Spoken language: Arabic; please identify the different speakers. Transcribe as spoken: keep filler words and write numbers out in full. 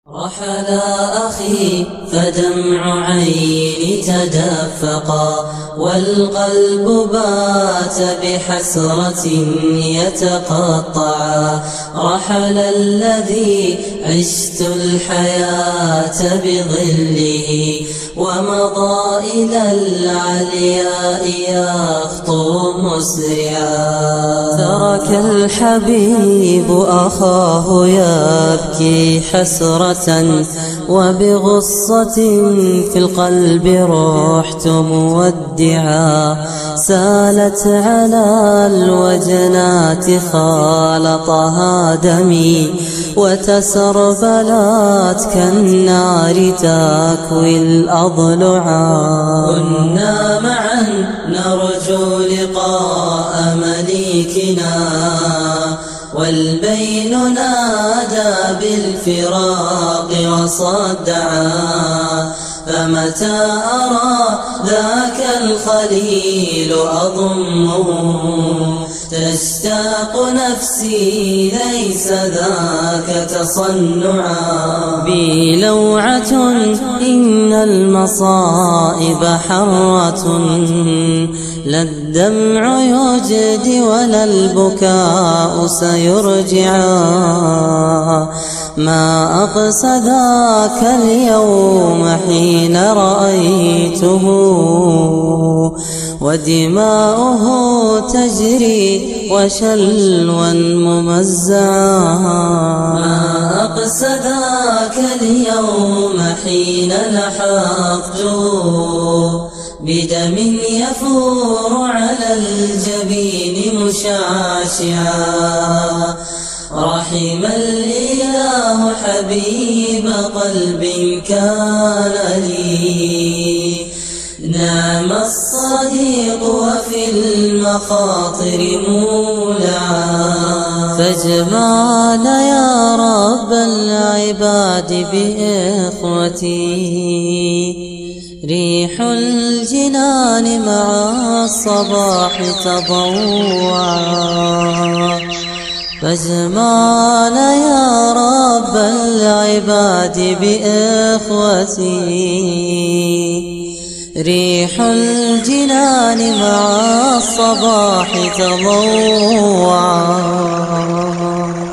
Speaker 1: رحل أخي فدمع عيني تدفقا، والقلب بات بحسرة يتقطعا. رحل الذي عشت الحياة بظله، ومضى إلى العلياء يخطو مسرعا. ترك الحبيب أخاه يبكي حسرة، وبغصة في القلب رحت مودعا. سالت على الوجنات خالطها دمي، وتسربلت كالنار تكوي الأضلعا. كنا معا نرجو لقاء مليكنا، والبين نادى بالفراق وصدعا. فمتى أرى ذاك الخليل أضمه، تشتاق نفسي ليس ذاك تصنعا. بي لوعة إن المصائب حرة، لا الدمع يجدي ولا البكاء سيرجعا. ما أقسى ذاك اليوم حين رأيته، ودماؤه تجري وشلوا ممزعا. ما أقسى ذاك اليوم حين لحقته، بدم يفور على الجبين مشعشعا. رحم الإله حبيب قلب كان لي، نعم الصديق وفي المخاطر مولعا. فاجمعنا يا رب العباد بإخوتي، ريح الجنان مع الصباح تضوعا. فاجمعنا يا رب العباد بإخوتي، ريح الجنان مع الصباح تضوعا.